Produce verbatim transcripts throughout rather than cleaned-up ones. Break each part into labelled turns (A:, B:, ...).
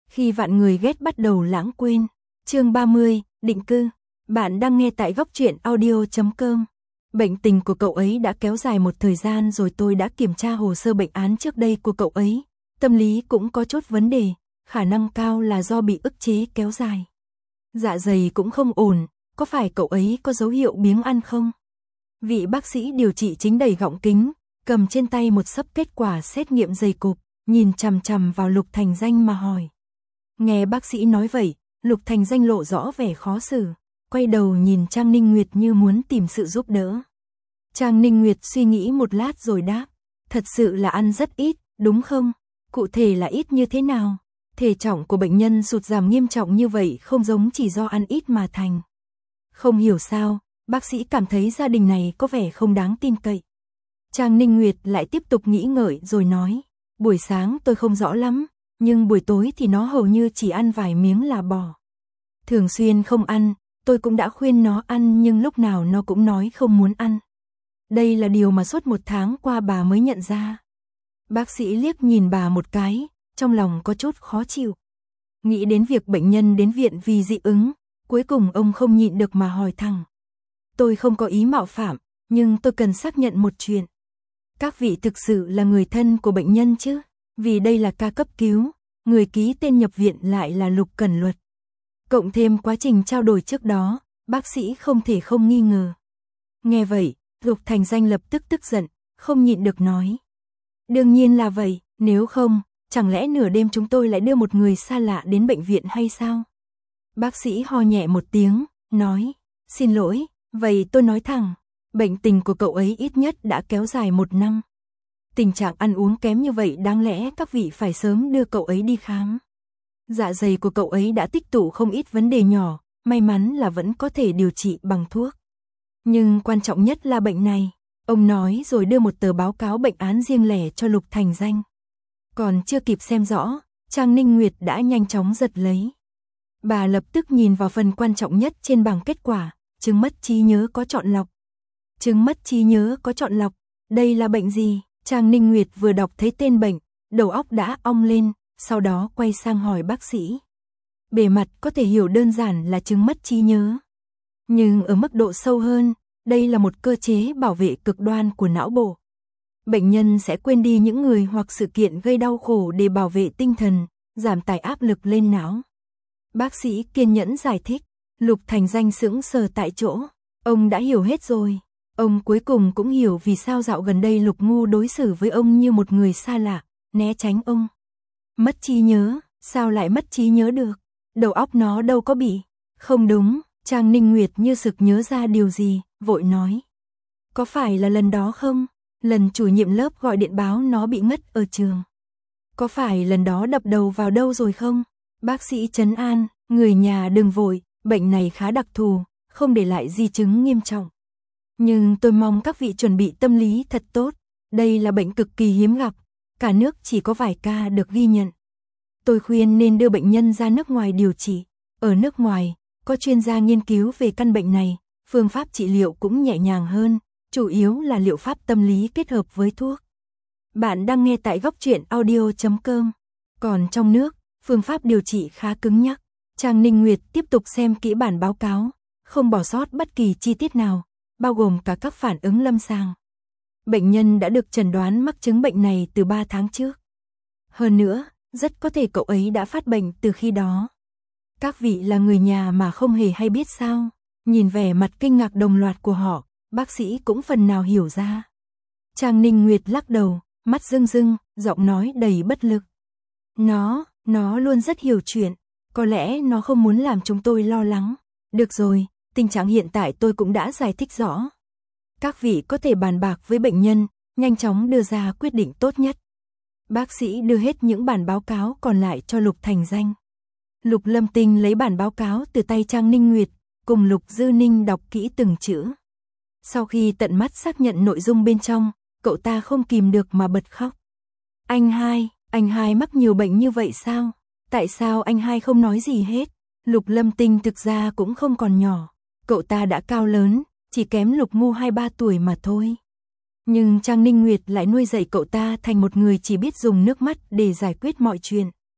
A: Khi vạn người ghét bắt đầu lãng quên. Chương ba mươi, định cư. Bạn đang nghe tại góc truyện audio chấm com. Bệnh tình của cậu ấy đã kéo dài một thời gian rồi, tôi đã kiểm tra hồ sơ bệnh án trước đây của cậu ấy. Tâm lý cũng có chút vấn đề, khả năng cao là do bị ức chế kéo dài. Dạ dày cũng không ổn, có phải cậu ấy có dấu hiệu biếng ăn không? Vị bác sĩ điều trị chính đẩy gọng kính, cầm trên tay một xấp kết quả xét nghiệm dày cộp, nhìn chằm chằm vào Lục Thành Danh mà hỏi. Nghe bác sĩ nói vậy, Lục Thành Danh lộ rõ vẻ khó xử, quay đầu nhìn Trang Ninh Nguyệt như muốn tìm sự giúp đỡ. Trang Ninh Nguyệt suy nghĩ một lát rồi đáp, thật sự là ăn rất ít, đúng không? Cụ thể là ít như thế nào? Thể trọng của bệnh nhân sụt giảm nghiêm trọng như vậy không giống chỉ do ăn ít mà thành. Không hiểu sao, bác sĩ cảm thấy gia đình này có vẻ không đáng tin cậy. Trang Ninh Nguyệt lại tiếp tục nghĩ ngợi rồi nói, buổi sáng tôi không rõ lắm, nhưng buổi tối thì nó hầu như chỉ ăn vài miếng là bỏ. Thường xuyên không ăn, tôi cũng đã khuyên nó ăn nhưng lúc nào nó cũng nói không muốn ăn. Đây là điều mà suốt một tháng qua bà mới nhận ra. Bác sĩ liếc nhìn bà một cái, trong lòng có chút khó chịu. Nghĩ đến việc bệnh nhân đến viện vì dị ứng, cuối cùng ông không nhịn được mà hỏi thẳng. Tôi không có ý mạo phạm, nhưng tôi cần xác nhận một chuyện. Các vị thực sự là người thân của bệnh nhân chứ? Vì đây là ca cấp cứu, người ký tên nhập viện lại là Lục Cẩn Luật. Cộng thêm quá trình trao đổi trước đó, bác sĩ không thể không nghi ngờ. Nghe vậy, Lục Thành Danh lập tức tức giận, không nhịn được nói. Đương nhiên là vậy, nếu không, chẳng lẽ nửa đêm chúng tôi lại đưa một người xa lạ đến bệnh viện hay sao? Bác sĩ ho nhẹ một tiếng, nói, xin lỗi, vậy tôi nói thẳng, bệnh tình của cậu ấy ít nhất đã kéo dài một năm. Tình trạng ăn uống kém như vậy đáng lẽ các vị phải sớm đưa cậu ấy đi khám. Dạ dày của cậu ấy đã tích tụ không ít vấn đề nhỏ, may mắn là vẫn có thể điều trị bằng thuốc. Nhưng quan trọng nhất là bệnh này, ông nói rồi đưa một tờ báo cáo bệnh án riêng lẻ cho Lục Thành Danh. Còn chưa kịp xem rõ, Trang Ninh Nguyệt đã nhanh chóng giật lấy. Bà lập tức nhìn vào phần quan trọng nhất trên bảng kết quả, chứng mất trí nhớ có chọn lọc. Chứng mất trí nhớ có chọn lọc, đây là bệnh gì? Trang Ninh Nguyệt vừa đọc thấy tên bệnh, đầu óc đã ong lên, sau đó quay sang hỏi bác sĩ. Bề mặt có thể hiểu đơn giản là chứng mất trí nhớ. Nhưng ở mức độ sâu hơn, đây là một cơ chế bảo vệ cực đoan của não bộ. Bệnh nhân sẽ quên đi những người hoặc sự kiện gây đau khổ để bảo vệ tinh thần, giảm tải áp lực lên não. Bác sĩ kiên nhẫn giải thích, Lục Thành Danh sững sờ tại chỗ, ông đã hiểu hết rồi. Ông cuối cùng cũng hiểu vì sao dạo gần đây Lục Ngu đối xử với ông như một người xa lạ, né tránh ông. Mất trí nhớ, sao lại mất trí nhớ được? Đầu óc nó đâu có bị. Không đúng, Trang Ninh Nguyệt như sực nhớ ra điều gì, vội nói. Có phải là lần đó không? Lần chủ nhiệm lớp gọi điện báo nó bị ngất ở trường. Có phải lần đó đập đầu vào đâu rồi không? Bác sĩ trấn an, người nhà đừng vội, bệnh này khá đặc thù, không để lại di chứng nghiêm trọng. Nhưng tôi mong các vị chuẩn bị tâm lý thật tốt, đây là bệnh cực kỳ hiếm gặp, cả nước chỉ có vài ca được ghi nhận. Tôi khuyên nên đưa bệnh nhân ra nước ngoài điều trị, ở nước ngoài, có chuyên gia nghiên cứu về căn bệnh này, phương pháp trị liệu cũng nhẹ nhàng hơn, chủ yếu là liệu pháp tâm lý kết hợp với thuốc. Bạn đang nghe tại góc truyện audio chấm com. Còn trong nước, phương pháp điều trị khá cứng nhắc. Trang Ninh Nguyệt tiếp tục xem kỹ bản báo cáo, không bỏ sót bất kỳ chi tiết nào, bao gồm cả các phản ứng lâm sàng. Bệnh nhân đã được chẩn đoán mắc chứng bệnh này từ ba tháng trước. Hơn nữa, rất có thể cậu ấy đã phát bệnh từ khi đó. Các vị là người nhà mà không hề hay biết sao? Nhìn vẻ mặt kinh ngạc đồng loạt của họ, bác sĩ cũng phần nào hiểu ra. Trang Ninh Nguyệt lắc đầu, mắt rưng rưng, giọng nói đầy bất lực. Nó, nó luôn rất hiểu chuyện, có lẽ nó không muốn làm chúng tôi lo lắng. Được rồi, tình trạng hiện tại tôi cũng đã giải thích rõ. Các vị có thể bàn bạc với bệnh nhân, nhanh chóng đưa ra quyết định tốt nhất. Bác sĩ đưa hết những bản báo cáo còn lại cho Lục Thành Danh. Lục Lâm Tinh lấy bản báo cáo từ tay Trang Ninh Nguyệt, cùng Lục Dư Ninh đọc kỹ từng chữ. Sau khi tận mắt xác nhận nội dung bên trong, cậu ta không kìm được mà bật khóc. Anh hai, anh hai mắc nhiều bệnh như vậy sao? Tại sao anh hai không nói gì hết? Lục Lâm Tinh thực ra cũng không còn nhỏ, cậu ta đã cao lớn, chỉ kém Lục Ngu hai ba tuổi mà thôi. Nhưng Trang Ninh Nguyệt lại nuôi dạy cậu ta thành một người chỉ biết dùng nước mắt để giải quyết mọi chuyện.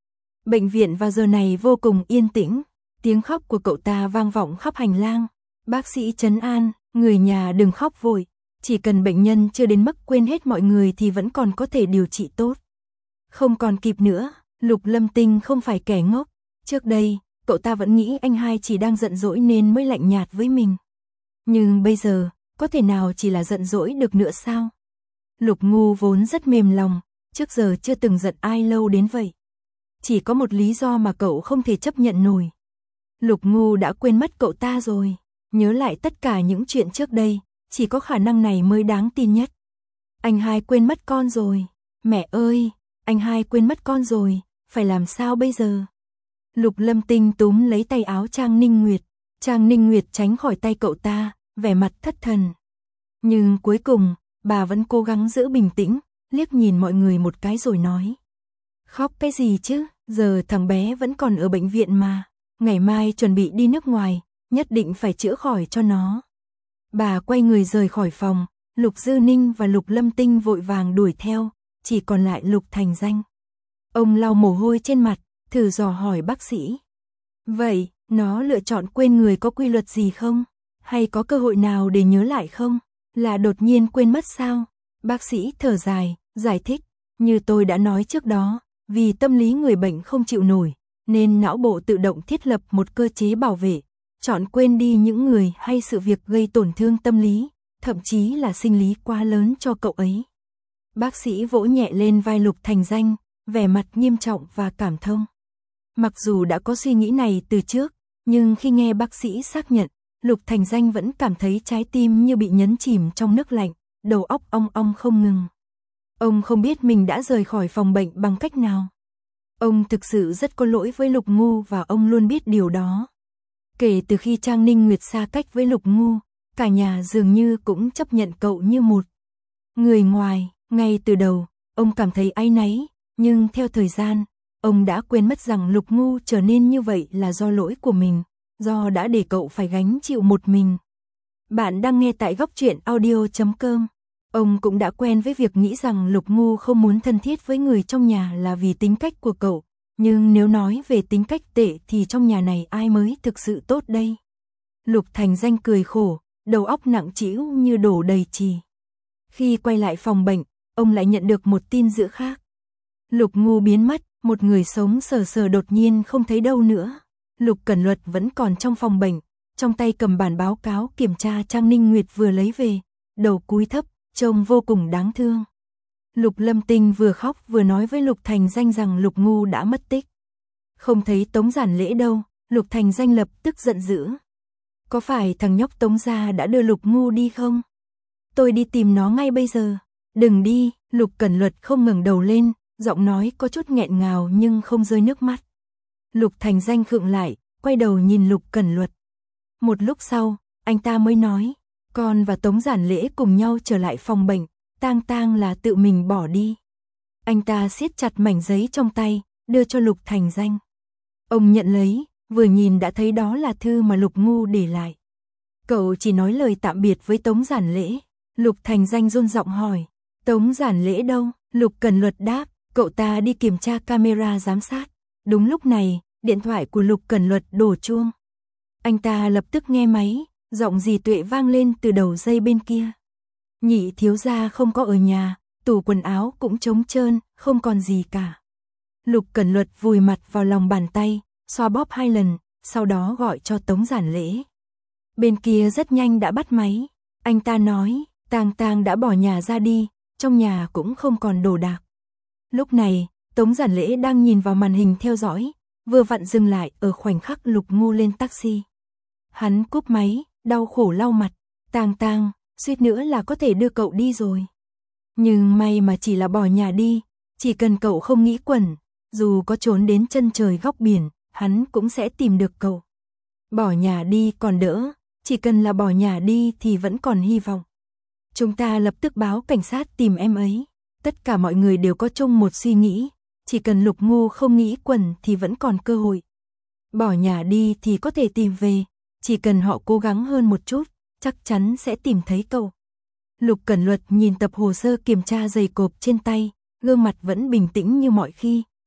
A: Bệnh viện vào giờ này vô cùng yên tĩnh, tiếng khóc của cậu ta vang vọng khắp hành lang. Bác sĩ trấn an, người nhà đừng khóc vội, chỉ cần bệnh nhân chưa đến mức quên hết mọi người thì vẫn còn có thể điều trị tốt. Không còn kịp nữa, Lục Lâm Tinh không phải kẻ ngốc, trước đây, cậu ta vẫn nghĩ anh hai chỉ đang giận dỗi nên mới lạnh nhạt với mình. Nhưng bây giờ, có thể nào chỉ là giận dỗi được nữa sao? Lục Ngu vốn rất mềm lòng, trước giờ chưa từng giận ai lâu đến vậy. Chỉ có một lý do mà cậu không thể chấp nhận nổi. Lục Ngu đã quên mất cậu ta rồi, nhớ lại tất cả những chuyện trước đây, chỉ có khả năng này mới đáng tin nhất. Anh hai quên mất con rồi, mẹ ơi, anh hai quên mất con rồi, phải làm sao bây giờ? Lục Lâm Tinh túm lấy tay áo Trang Ninh Nguyệt, Trang Ninh Nguyệt tránh khỏi tay cậu ta, vẻ mặt thất thần. Nhưng cuối cùng, bà vẫn cố gắng giữ bình tĩnh, liếc nhìn mọi người một cái rồi nói. Khóc cái gì chứ, giờ thằng bé vẫn còn ở bệnh viện mà, ngày mai chuẩn bị đi nước ngoài, nhất định phải chữa khỏi cho nó. Bà quay người rời khỏi phòng, Lục Dư Ninh và Lục Lâm Tinh vội vàng đuổi theo, chỉ còn lại Lục Thành Danh. Ông lau mồ hôi trên mặt, thử dò hỏi bác sĩ. Vậy, nó lựa chọn quên người có quy luật gì không? Hay có cơ hội nào để nhớ lại không? Là đột nhiên quên mất sao? Bác sĩ thở dài, giải thích, như tôi đã nói trước đó, vì tâm lý người bệnh không chịu nổi, nên não bộ tự động thiết lập một cơ chế bảo vệ, chọn quên đi những người hay sự việc gây tổn thương tâm lý, thậm chí là sinh lý quá lớn cho cậu ấy. Bác sĩ vỗ nhẹ lên vai Lục Thành Danh, vẻ mặt nghiêm trọng và cảm thông. Mặc dù đã có suy nghĩ này từ trước, nhưng khi nghe bác sĩ xác nhận, Lục Thành Danh vẫn cảm thấy trái tim như bị nhấn chìm trong nước lạnh, đầu óc ong ong không ngừng. Ông không biết mình đã rời khỏi phòng bệnh bằng cách nào. Ông thực sự rất có lỗi với Lục Ngu và ông luôn biết điều đó. Kể từ khi Trang Ninh Nguyệt xa cách với Lục Ngu, cả nhà dường như cũng chấp nhận cậu như một người ngoài. Ngay từ đầu, ông cảm thấy áy náy, nhưng theo thời gian, ông đã quên mất rằng Lục Ngu trở nên như vậy là do lỗi của mình, do đã để cậu phải gánh chịu một mình. Bạn đang nghe tại góc truyện audio chấm com. Ông cũng đã quen với việc nghĩ rằng Lục Ngu không muốn thân thiết với người trong nhà là vì tính cách của cậu, nhưng nếu nói về tính cách tệ thì trong nhà này ai mới thực sự tốt đây? Lục Thành Danh cười khổ, đầu óc nặng trĩu như đổ đầy chì. Khi quay lại phòng bệnh, ông lại nhận được một tin dữ khác. Lục Ngu biến mất, một người sống sờ sờ đột nhiên không thấy đâu nữa. Lục Cẩn Luật vẫn còn trong phòng bệnh, trong tay cầm bản báo cáo kiểm tra Trang Ninh Nguyệt vừa lấy về, đầu cúi thấp, trông vô cùng đáng thương. Lục Lâm Tinh vừa khóc vừa nói với Lục Thành Danh rằng Lục Ngu đã mất tích. Không thấy Tống Giản Lễ đâu, Lục Thành Danh lập tức giận dữ. Có phải thằng nhóc Tống gia đã đưa Lục Ngu đi không? Tôi đi tìm nó ngay bây giờ. Đừng đi, Lục Cẩn Luật không ngẩng đầu lên, giọng nói có chút nghẹn ngào nhưng không rơi nước mắt. Lục Thành Danh khựng lại, quay đầu nhìn Lục Cẩn Luật. Một lúc sau, anh ta mới nói, con và Tống Giản Lễ cùng nhau trở lại phòng bệnh, tang tang là tự mình bỏ đi. Anh ta siết chặt mảnh giấy trong tay, đưa cho Lục Thành Danh. Ông nhận lấy, vừa nhìn đã thấy đó là thư mà Lục Ngu để lại. Cậu chỉ nói lời tạm biệt với Tống Giản Lễ. Lục Thành Danh run giọng hỏi, Tống Giản Lễ đâu? Lục Cẩn Luật đáp, cậu ta đi kiểm tra camera giám sát. Đúng lúc này, điện thoại của Lục Cẩn Luật đổ chuông. Anh ta lập tức nghe máy, giọng dì Tuệ vang lên từ đầu dây bên kia. Nhị thiếu gia không có ở nhà, tủ quần áo cũng trống trơn, không còn gì cả. Lục Cẩn Luật vùi mặt vào lòng bàn tay, xoa bóp hai lần, sau đó gọi cho Tống Giản Lễ. Bên kia rất nhanh đã bắt máy. Anh ta nói, Tang Tang đã bỏ nhà ra đi, trong nhà cũng không còn đồ đạc. Lúc này, Tống Giản Lễ đang nhìn vào màn hình theo dõi, vừa vặn dừng lại ở khoảnh khắc Lục Ngu lên taxi. Hắn cúp máy, đau khổ lau mặt, Tang Tang, suýt nữa là có thể đưa cậu đi rồi. Nhưng may mà chỉ là bỏ nhà đi, chỉ cần cậu không nghĩ quẩn, dù có trốn đến chân trời góc biển, hắn cũng sẽ tìm được cậu. Bỏ nhà đi còn đỡ, chỉ cần là bỏ nhà đi thì vẫn còn hy vọng. Chúng ta lập tức báo cảnh sát tìm em ấy. Tất cả mọi người đều có chung một suy nghĩ, chỉ cần Lục Ngu không nghĩ quẩn thì vẫn còn cơ hội. Bỏ nhà đi thì có thể tìm về, chỉ cần họ cố gắng hơn một chút, chắc chắn sẽ tìm thấy cậu. Lục Cẩn Luật nhìn tập hồ sơ kiểm tra dày cộp trên tay, gương mặt vẫn bình tĩnh như mọi khi,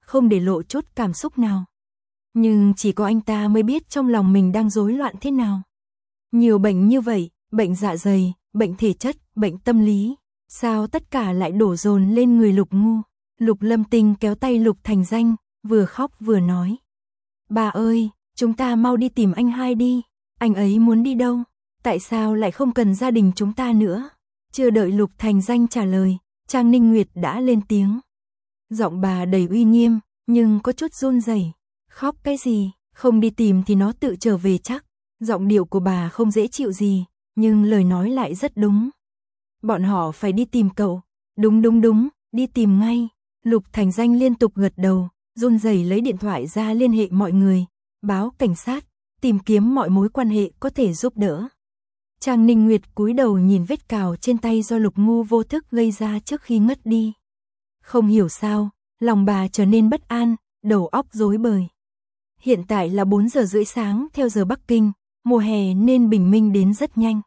A: không để lộ chút cảm xúc nào. Nhưng chỉ có anh ta mới biết trong lòng mình đang rối loạn thế nào. Nhiều bệnh như vậy, bệnh dạ dày, bệnh thể chất, bệnh tâm lý, sao tất cả lại đổ dồn lên người Lục Ngu. Lục Lâm Tinh kéo tay Lục Thành Danh, vừa khóc vừa nói. Bà ơi, chúng ta mau đi tìm anh hai đi, anh ấy muốn đi đâu? Tại sao lại không cần gia đình chúng ta nữa? Chưa đợi Lục Thành Danh trả lời, Trang Ninh Nguyệt đã lên tiếng. Giọng bà đầy uy nghiêm, nhưng có chút run rẩy. Khóc cái gì, không đi tìm thì nó tự trở về chắc. Giọng điệu của bà không dễ chịu gì, nhưng lời nói lại rất đúng. Bọn họ phải đi tìm cậu. Đúng đúng đúng, đi tìm ngay. Lục Thành Danh liên tục gật đầu, run rẩy lấy điện thoại ra liên hệ mọi người, báo cảnh sát, tìm kiếm mọi mối quan hệ có thể giúp đỡ. Trang Ninh Nguyệt cúi đầu nhìn vết cào trên tay do Lục Ngu vô thức gây ra trước khi ngất đi. Không hiểu sao, lòng bà trở nên bất an, đầu óc rối bời. Hiện tại là bốn giờ rưỡi sáng theo giờ Bắc Kinh, mùa hè nên bình minh đến rất nhanh.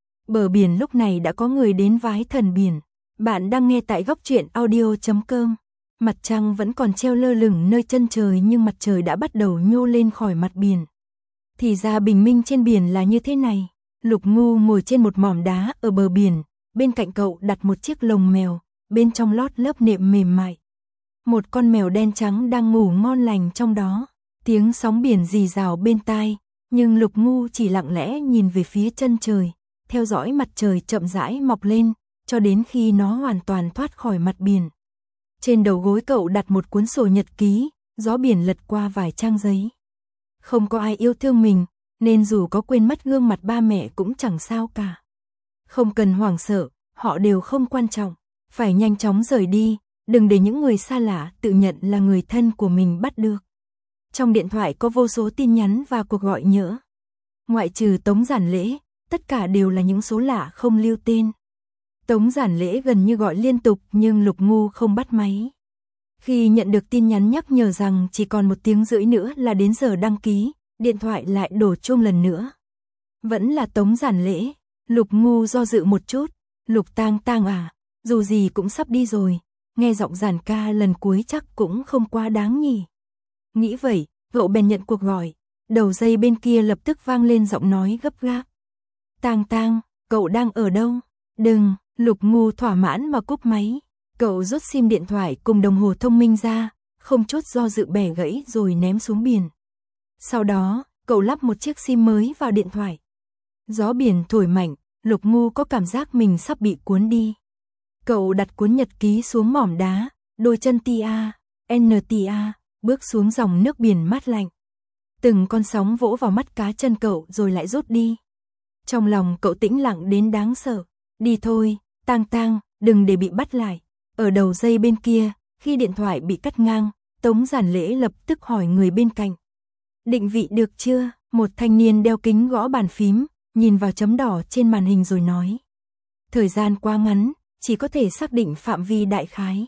A: Bờ biển lúc này đã có người đến vái thần biển. Bạn đang nghe tại góc truyện audio chấm com. Mặt trăng vẫn còn treo lơ lửng nơi chân trời nhưng mặt trời đã bắt đầu nhô lên khỏi mặt biển. Thì ra bình minh trên biển là như thế này. Lục Ngu ngồi trên một mỏm đá ở bờ biển, bên cạnh cậu đặt một chiếc lồng mèo, bên trong lót lớp nệm mềm mại. Một con mèo đen trắng đang ngủ ngon lành trong đó, tiếng sóng biển rì rào bên tai, nhưng Lục Ngu chỉ lặng lẽ nhìn về phía chân trời, theo dõi mặt trời chậm rãi mọc lên, cho đến khi nó hoàn toàn thoát khỏi mặt biển. Trên đầu gối cậu đặt một cuốn sổ nhật ký, gió biển lật qua vài trang giấy. Không có ai yêu thương mình, nên dù có quên mất gương mặt ba mẹ cũng chẳng sao cả. Không cần hoảng sợ, họ đều không quan trọng, phải nhanh chóng rời đi, đừng để những người xa lạ tự nhận là người thân của mình bắt được. Trong điện thoại có vô số tin nhắn và cuộc gọi nhỡ. Ngoại trừ Tống Giản Lễ, tất cả đều là những số lạ không lưu tên. Tống Giản Lễ gần như gọi liên tục nhưng Lục Ngu không bắt máy. Khi nhận được tin nhắn nhắc nhở rằng chỉ còn một tiếng rưỡi nữa là đến giờ đăng ký, điện thoại lại đổ chuông lần nữa. Vẫn là Tống Giản Lễ. Lục Ngu do dự một chút. Lục Tang Tang à, dù gì cũng sắp đi rồi, nghe giọng Giản ca lần cuối chắc cũng không quá đáng nhỉ. Nghĩ vậy, cậu bèn nhận cuộc gọi. Đầu dây bên kia lập tức vang lên giọng nói gấp gáp. Tang Tang, cậu đang ở đâu? Đừng. Lục Ngu thỏa mãn mà cúp máy. Cậu rút sim điện thoại cùng đồng hồ thông minh ra, không chút do dự bẻ gãy rồi ném xuống biển. Sau đó, cậu lắp một chiếc sim mới vào điện thoại. Gió biển thổi mạnh, Lục Ngu có cảm giác mình sắp bị cuốn đi. Cậu đặt cuốn nhật ký xuống mỏm đá, đôi chân tia, en tia, bước xuống dòng nước biển mát lạnh. Từng con sóng vỗ vào mắt cá chân cậu rồi lại rút đi. Trong lòng cậu tĩnh lặng đến đáng sợ. Đi thôi, Tang Tang, đừng để bị bắt lại. Ở đầu dây bên kia, khi điện thoại bị cắt ngang, Tống Giản Lễ lập tức hỏi người bên cạnh. Định vị được chưa? Một thanh niên đeo kính gõ bàn phím, nhìn vào chấm đỏ trên màn hình rồi nói. Thời gian quá ngắn, chỉ có thể xác định phạm vi đại khái.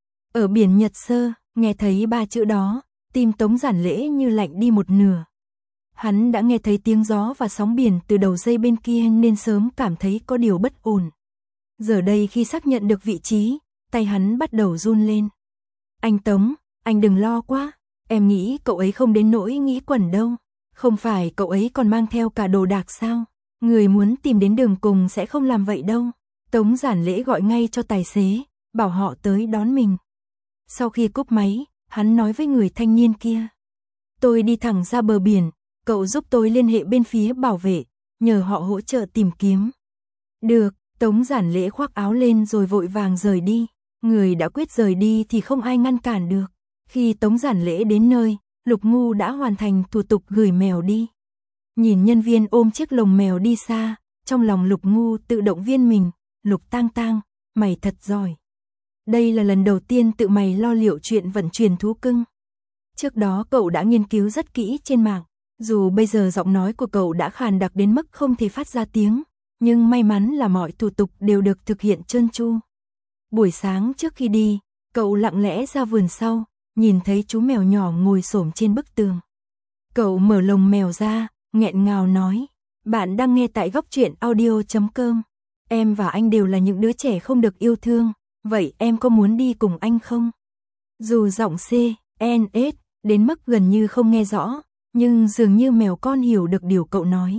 A: Ở biển Nhật Sơ, nghe thấy ba chữ đó, tim Tống Giản Lễ như lạnh đi một nửa. Hắn đã nghe thấy tiếng gió và sóng biển từ đầu dây bên kia nên sớm cảm thấy có điều bất ổn. Giờ đây khi xác nhận được vị trí, tay hắn bắt đầu run lên. Anh Tống, anh đừng lo quá, em nghĩ cậu ấy không đến nỗi nghĩ quẩn đâu. Không phải cậu ấy còn mang theo cả đồ đạc sao? Người muốn tìm đến đường cùng sẽ không làm vậy đâu. Tống Giản Lễ gọi ngay cho tài xế, bảo họ tới đón mình. Sau khi cúp máy, hắn nói với người thanh niên kia. Tôi đi thẳng ra bờ biển, cậu giúp tôi liên hệ bên phía bảo vệ, nhờ họ hỗ trợ tìm kiếm. Được, Tống Giản Lễ khoác áo lên rồi vội vàng rời đi. Người đã quyết rời đi thì không ai ngăn cản được. Khi Tống Giản Lễ đến nơi, Lục Ngu đã hoàn thành thủ tục gửi mèo đi. Nhìn nhân viên ôm chiếc lồng mèo đi xa, trong lòng Lục Ngu tự động viên mình. Lục Tang Tang, mày thật giỏi. Đây là lần đầu tiên tự mày lo liệu chuyện vận chuyển thú cưng. Trước đó cậu đã nghiên cứu rất kỹ trên mạng. Dù bây giờ giọng nói của cậu đã khàn đặc đến mức không thể phát ra tiếng, nhưng may mắn là mọi thủ tục đều được thực hiện trơn tru. Buổi sáng trước khi đi, cậu lặng lẽ ra vườn sau, nhìn thấy chú mèo nhỏ ngồi xổm trên bức tường. Cậu mở lồng mèo ra, nghẹn ngào nói, bạn đang nghe tại góc truyện audio chấm com. Em và anh đều là những đứa trẻ không được yêu thương, vậy em có muốn đi cùng anh không? Dù giọng C, en ét, đến mức gần như không nghe rõ, nhưng dường như mèo con hiểu được điều cậu nói.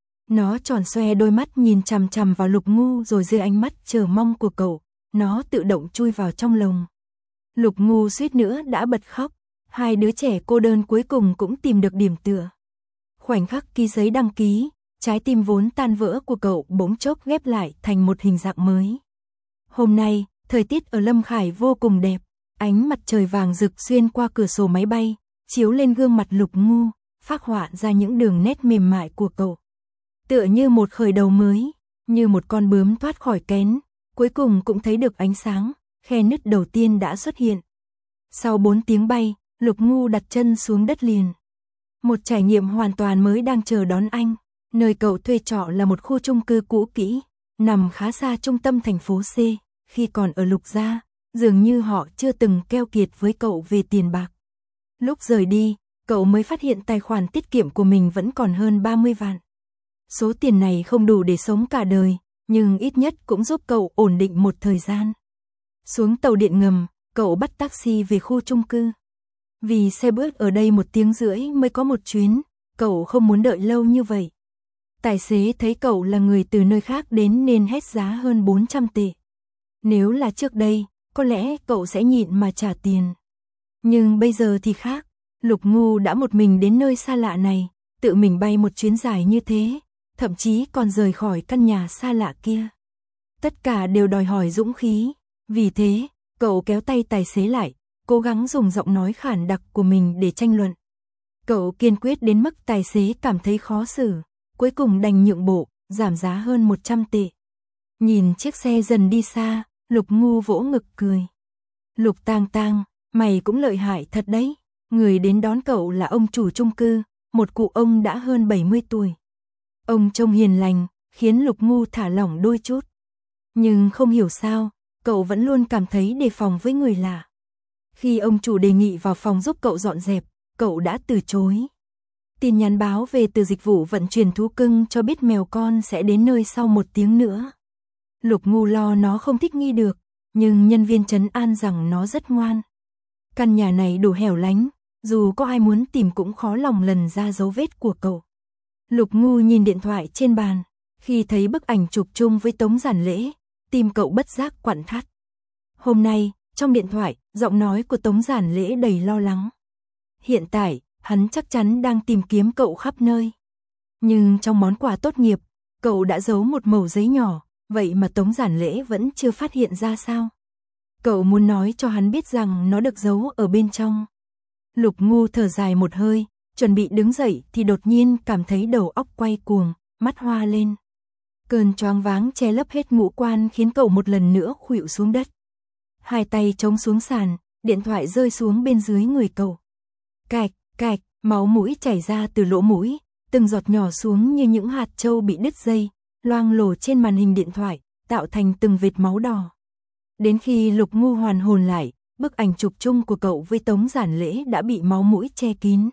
A: Nó tròn xoe đôi mắt nhìn chằm chằm vào Lục Ngu rồi dưới ánh mắt chờ mong của cậu, nó tự động chui vào trong lồng. Lục Ngu suýt nữa đã bật khóc, hai đứa trẻ cô đơn cuối cùng cũng tìm được điểm tựa. Khoảnh khắc ký giấy đăng ký, trái tim vốn tan vỡ của cậu bỗng chốc ghép lại thành một hình dạng mới. Hôm nay, thời tiết ở Lâm Khải vô cùng đẹp, ánh mặt trời vàng rực xuyên qua cửa sổ máy bay, chiếu lên gương mặt Lục Ngu, phác họa ra những đường nét mềm mại của cậu. Tựa như một khởi đầu mới, như một con bướm thoát khỏi kén, cuối cùng cũng thấy được ánh sáng, khe nứt đầu tiên đã xuất hiện. Sau bốn tiếng bay, Lục Ngu đặt chân xuống đất liền. Một trải nghiệm hoàn toàn mới đang chờ đón anh. Nơi cậu thuê trọ là một khu chung cư cũ kỹ, nằm khá xa trung tâm thành phố C. Khi còn ở Lục Gia, dường như họ chưa từng keo kiệt với cậu về tiền bạc. Lúc rời đi, cậu mới phát hiện tài khoản tiết kiệm của mình vẫn còn hơn ba mươi vạn. Số tiền này không đủ để sống cả đời, nhưng ít nhất cũng giúp cậu ổn định một thời gian. Xuống tàu điện ngầm, cậu bắt taxi về khu chung cư. Vì xe buýt ở đây một tiếng rưỡi mới có một chuyến, cậu không muốn đợi lâu như vậy. Tài xế thấy cậu là người từ nơi khác đến nên hét giá hơn bốn trăm tệ. Nếu là trước đây, có lẽ cậu sẽ nhịn mà trả tiền. Nhưng bây giờ thì khác, Lục Ngu đã một mình đến nơi xa lạ này, tự mình bay một chuyến dài như thế, thậm chí còn rời khỏi căn nhà xa lạ kia. Tất cả đều đòi hỏi dũng khí, vì thế, cậu kéo tay tài xế lại, cố gắng dùng giọng nói khản đặc của mình để tranh luận. Cậu kiên quyết đến mức tài xế cảm thấy khó xử, cuối cùng đành nhượng bộ, giảm giá hơn một trăm tệ. Nhìn chiếc xe dần đi xa, Lục Ngu vỗ ngực cười. Lục Tang Tang, mày cũng lợi hại thật đấy. Người đến đón cậu là ông chủ chung cư, một cụ ông đã hơn bảy mươi tuổi. Ông trông hiền lành, khiến Lục Ngu thả lỏng đôi chút. Nhưng không hiểu sao, cậu vẫn luôn cảm thấy đề phòng với người lạ. Khi ông chủ đề nghị vào phòng giúp cậu dọn dẹp, cậu đã từ chối. Tin nhắn báo về từ dịch vụ vận chuyển thú cưng cho biết mèo con sẽ đến nơi sau một tiếng nữa. Lục Ngu lo nó không thích nghi được, nhưng nhân viên trấn an rằng nó rất ngoan. Căn nhà này đủ hẻo lánh, dù có ai muốn tìm cũng khó lòng lần ra dấu vết của cậu. Lục Ngu nhìn điện thoại trên bàn, khi thấy bức ảnh chụp chung với Tống Giản Lễ, tim cậu bất giác quặn thắt. Hôm nay, trong điện thoại, giọng nói của Tống Giản Lễ đầy lo lắng. Hiện tại, hắn chắc chắn đang tìm kiếm cậu khắp nơi. Nhưng trong món quà tốt nghiệp, cậu đã giấu một mẩu giấy nhỏ, vậy mà Tống Giản Lễ vẫn chưa phát hiện ra sao? Cậu muốn nói cho hắn biết rằng nó được giấu ở bên trong. Lục Ngu thở dài một hơi, chuẩn bị đứng dậy thì đột nhiên cảm thấy đầu óc quay cuồng, mắt hoa lên. Cơn choáng váng che lấp hết ngũ quan khiến cậu một lần nữa khuỵu xuống đất. Hai tay chống xuống sàn, điện thoại rơi xuống bên dưới người cậu. Cạch, cạch, máu mũi chảy ra từ lỗ mũi, từng giọt nhỏ xuống như những hạt châu bị đứt dây, loang lổ trên màn hình điện thoại, tạo thành từng vệt máu đỏ. Đến khi Lục Ngu hoàn hồn lại, bức ảnh chụp chung của cậu với Tống Giản Lễ đã bị máu mũi che kín.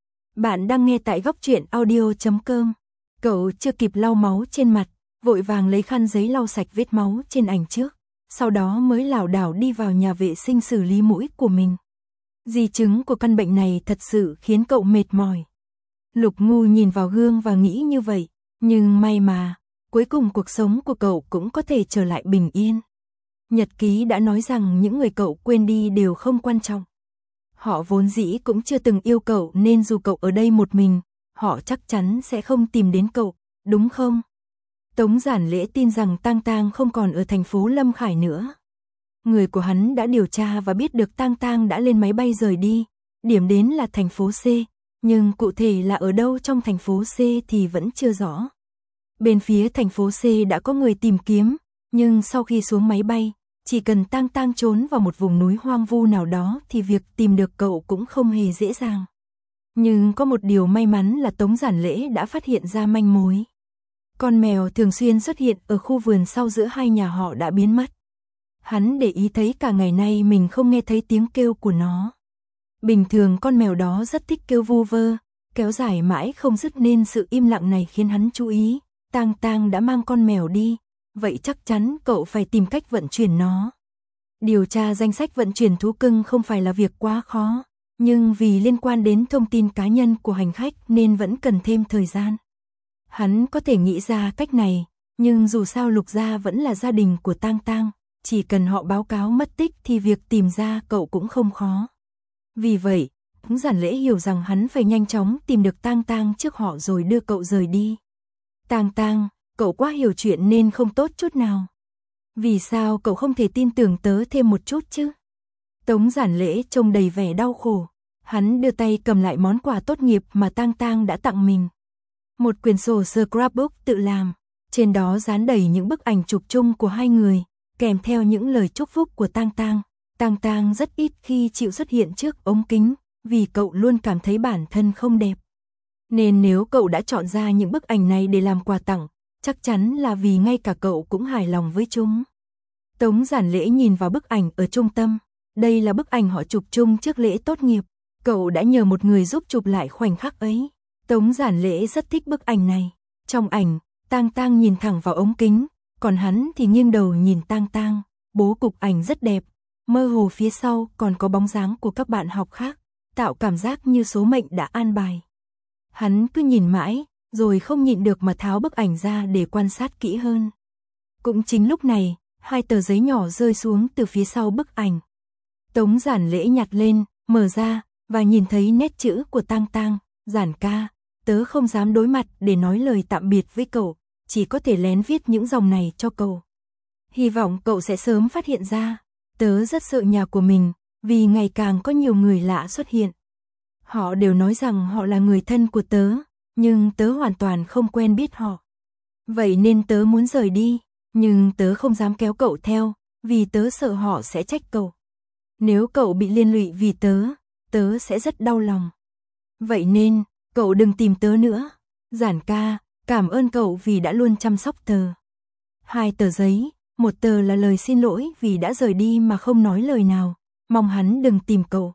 A: Bạn đang nghe tại góc truyện audio chấm com. Cậu chưa kịp lau máu trên mặt, vội vàng lấy khăn giấy lau sạch vết máu trên ảnh trước, sau đó mới lảo đảo đi vào nhà vệ sinh xử lý mũi của mình. Di chứng của căn bệnh này thật sự khiến cậu mệt mỏi. Lục Ngu nhìn vào gương và nghĩ như vậy, nhưng may mà, cuối cùng cuộc sống của cậu cũng có thể trở lại bình yên. Nhật ký đã nói rằng những người cậu quên đi đều không quan trọng. Họ vốn dĩ cũng chưa từng yêu cậu nên dù cậu ở đây một mình, họ chắc chắn sẽ không tìm đến cậu, đúng không? Tống Giản Lễ tin rằng Tang Tang không còn ở thành phố Lâm Khải nữa. Người của hắn đã điều tra và biết được Tang Tang đã lên máy bay rời đi, điểm đến là thành phố C, nhưng cụ thể là ở đâu trong thành phố C thì vẫn chưa rõ. Bên phía thành phố C đã có người tìm kiếm, nhưng sau khi xuống máy bay, chỉ cần Tang Tang trốn vào một vùng núi hoang vu nào đó thì việc tìm được cậu cũng không hề dễ dàng. Nhưng có một điều may mắn là Tống Giản Lễ đã phát hiện ra manh mối. Con mèo thường xuyên xuất hiện ở khu vườn sau giữa hai nhà họ đã biến mất. Hắn để ý thấy cả ngày nay mình không nghe thấy tiếng kêu của nó. Bình thường con mèo đó rất thích kêu vu vơ, kéo dài mãi không dứt nên sự im lặng này khiến hắn chú ý. Tang Tang đã mang con mèo đi, vậy chắc chắn cậu phải tìm cách vận chuyển nó. Điều tra danh sách vận chuyển thú cưng không phải là việc quá khó, nhưng vì liên quan đến thông tin cá nhân của hành khách nên vẫn cần thêm thời gian. Hắn có thể nghĩ ra cách này, nhưng dù sao Lục gia vẫn là gia đình của Tang Tang, chỉ cần họ báo cáo mất tích thì việc tìm ra cậu cũng không khó. Vì vậy, Tống Giản Lễ hiểu rằng hắn phải nhanh chóng tìm được Tang Tang trước họ rồi đưa cậu rời đi. Tang Tang, cậu quá hiểu chuyện nên không tốt chút nào. Vì sao cậu không thể tin tưởng tớ thêm một chút chứ? Tống Giản Lễ trông đầy vẻ đau khổ. Hắn đưa tay cầm lại món quà tốt nghiệp mà Tang Tang đã tặng mình. Một quyển sổ scrapbook tự làm. Trên đó dán đầy những bức ảnh chụp chung của hai người, kèm theo những lời chúc phúc của Tang Tang. Tang Tang rất ít khi chịu xuất hiện trước ống kính, vì cậu luôn cảm thấy bản thân không đẹp. Nên nếu cậu đã chọn ra những bức ảnh này để làm quà tặng, chắc chắn là vì ngay cả cậu cũng hài lòng với chúng. Tống Giản Lễ nhìn vào bức ảnh ở trung tâm. Đây là bức ảnh họ chụp chung trước lễ tốt nghiệp. Cậu đã nhờ một người giúp chụp lại khoảnh khắc ấy. Tống Giản Lễ rất thích bức ảnh này. Trong ảnh, Tang Tang nhìn thẳng vào ống kính, còn hắn thì nghiêng đầu nhìn Tang Tang. Bố cục ảnh rất đẹp, mơ hồ phía sau còn có bóng dáng của các bạn học khác, tạo cảm giác như số mệnh đã an bài. Hắn cứ nhìn mãi, rồi không nhịn được mà tháo bức ảnh ra để quan sát kỹ hơn. Cũng chính lúc này, hai tờ giấy nhỏ rơi xuống từ phía sau bức ảnh. Tống Giản Lễ nhặt lên, mở ra, và nhìn thấy nét chữ của Tang Tang. Giản ca, tớ không dám đối mặt để nói lời tạm biệt với cậu, chỉ có thể lén viết những dòng này cho cậu. Hy vọng cậu sẽ sớm phát hiện ra, tớ rất sợ nhà của mình, vì ngày càng có nhiều người lạ xuất hiện. Họ đều nói rằng họ là người thân của tớ, nhưng tớ hoàn toàn không quen biết họ. Vậy nên tớ muốn rời đi, nhưng tớ không dám kéo cậu theo, vì tớ sợ họ sẽ trách cậu. Nếu cậu bị liên lụy vì tớ, tớ sẽ rất đau lòng. Vậy nên, cậu đừng tìm tớ nữa. Giản ca, cảm ơn cậu vì đã luôn chăm sóc tớ. Hai tờ giấy, một tờ là lời xin lỗi vì đã rời đi mà không nói lời nào, mong hắn đừng tìm cậu.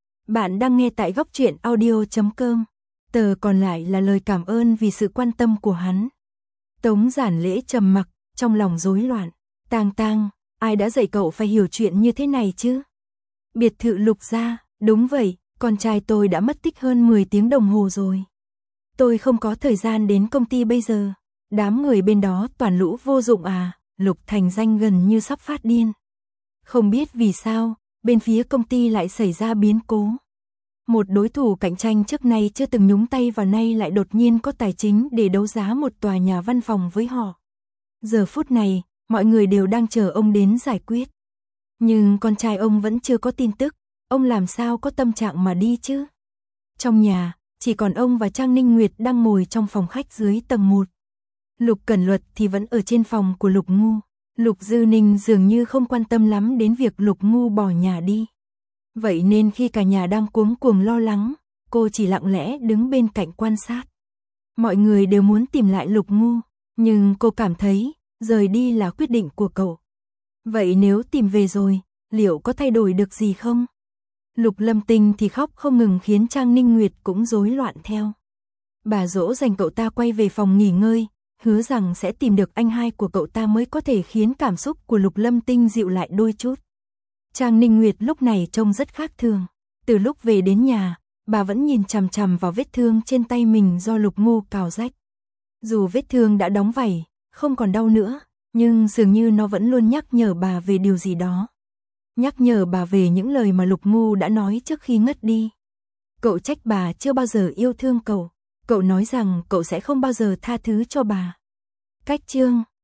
A: Bạn đang nghe tại góc truyện audio chấm com. Tờ còn lại là lời cảm ơn vì sự quan tâm của hắn. Tống Giản Lễ trầm mặc, trong lòng rối loạn. Tang Tang, ai đã dạy cậu phải hiểu chuyện như thế này chứ? Biệt thự Lục gia, đúng vậy, con trai tôi đã mất tích hơn mười tiếng đồng hồ rồi. Tôi không có thời gian đến công ty bây giờ. Đám người bên đó toàn lũ vô dụng à, Lục Thành Danh gần như sắp phát điên. Không biết vì sao, bên phía công ty lại xảy ra biến cố. Một đối thủ cạnh tranh trước nay chưa từng nhúng tay vào nay lại đột nhiên có tài chính để đấu giá một tòa nhà văn phòng với họ. Giờ phút này, mọi người đều đang chờ ông đến giải quyết. Nhưng con trai ông vẫn chưa có tin tức, ông làm sao có tâm trạng mà đi chứ? Trong nhà, chỉ còn ông và Trang Ninh Nguyệt đang ngồi trong phòng khách dưới tầng một. Lục Cẩn Luật thì vẫn ở trên phòng của Lục Ngu. Lục Dư Ninh dường như không quan tâm lắm đến việc Lục Ngu bỏ nhà đi. Vậy nên khi cả nhà đang cuống cuồng lo lắng, cô chỉ lặng lẽ đứng bên cạnh quan sát. Mọi người đều muốn tìm lại Lục Ngu, nhưng cô cảm thấy rời đi là quyết định của cậu. Vậy nếu tìm về rồi, liệu có thay đổi được gì không? Lục Lâm Tinh thì khóc không ngừng khiến Trang Ninh Nguyệt cũng rối loạn theo. Bà dỗ dành cậu ta quay về phòng nghỉ ngơi, hứa rằng sẽ tìm được anh hai của cậu ta mới có thể khiến cảm xúc của Lục Lâm Tinh dịu lại đôi chút. Trang Ninh Nguyệt lúc này trông rất khác thường. Từ lúc về đến nhà, bà vẫn nhìn chằm chằm vào vết thương trên tay mình do Lục Ngu cào rách. Dù vết thương đã đóng vảy, không còn đau nữa, nhưng dường như nó vẫn luôn nhắc nhở bà về điều gì đó. Nhắc nhở bà về những lời mà Lục Ngu đã nói trước khi ngất đi. Cậu trách bà chưa bao giờ yêu thương cậu. Cậu nói rằng cậu sẽ không bao giờ tha thứ cho bà. Cách chương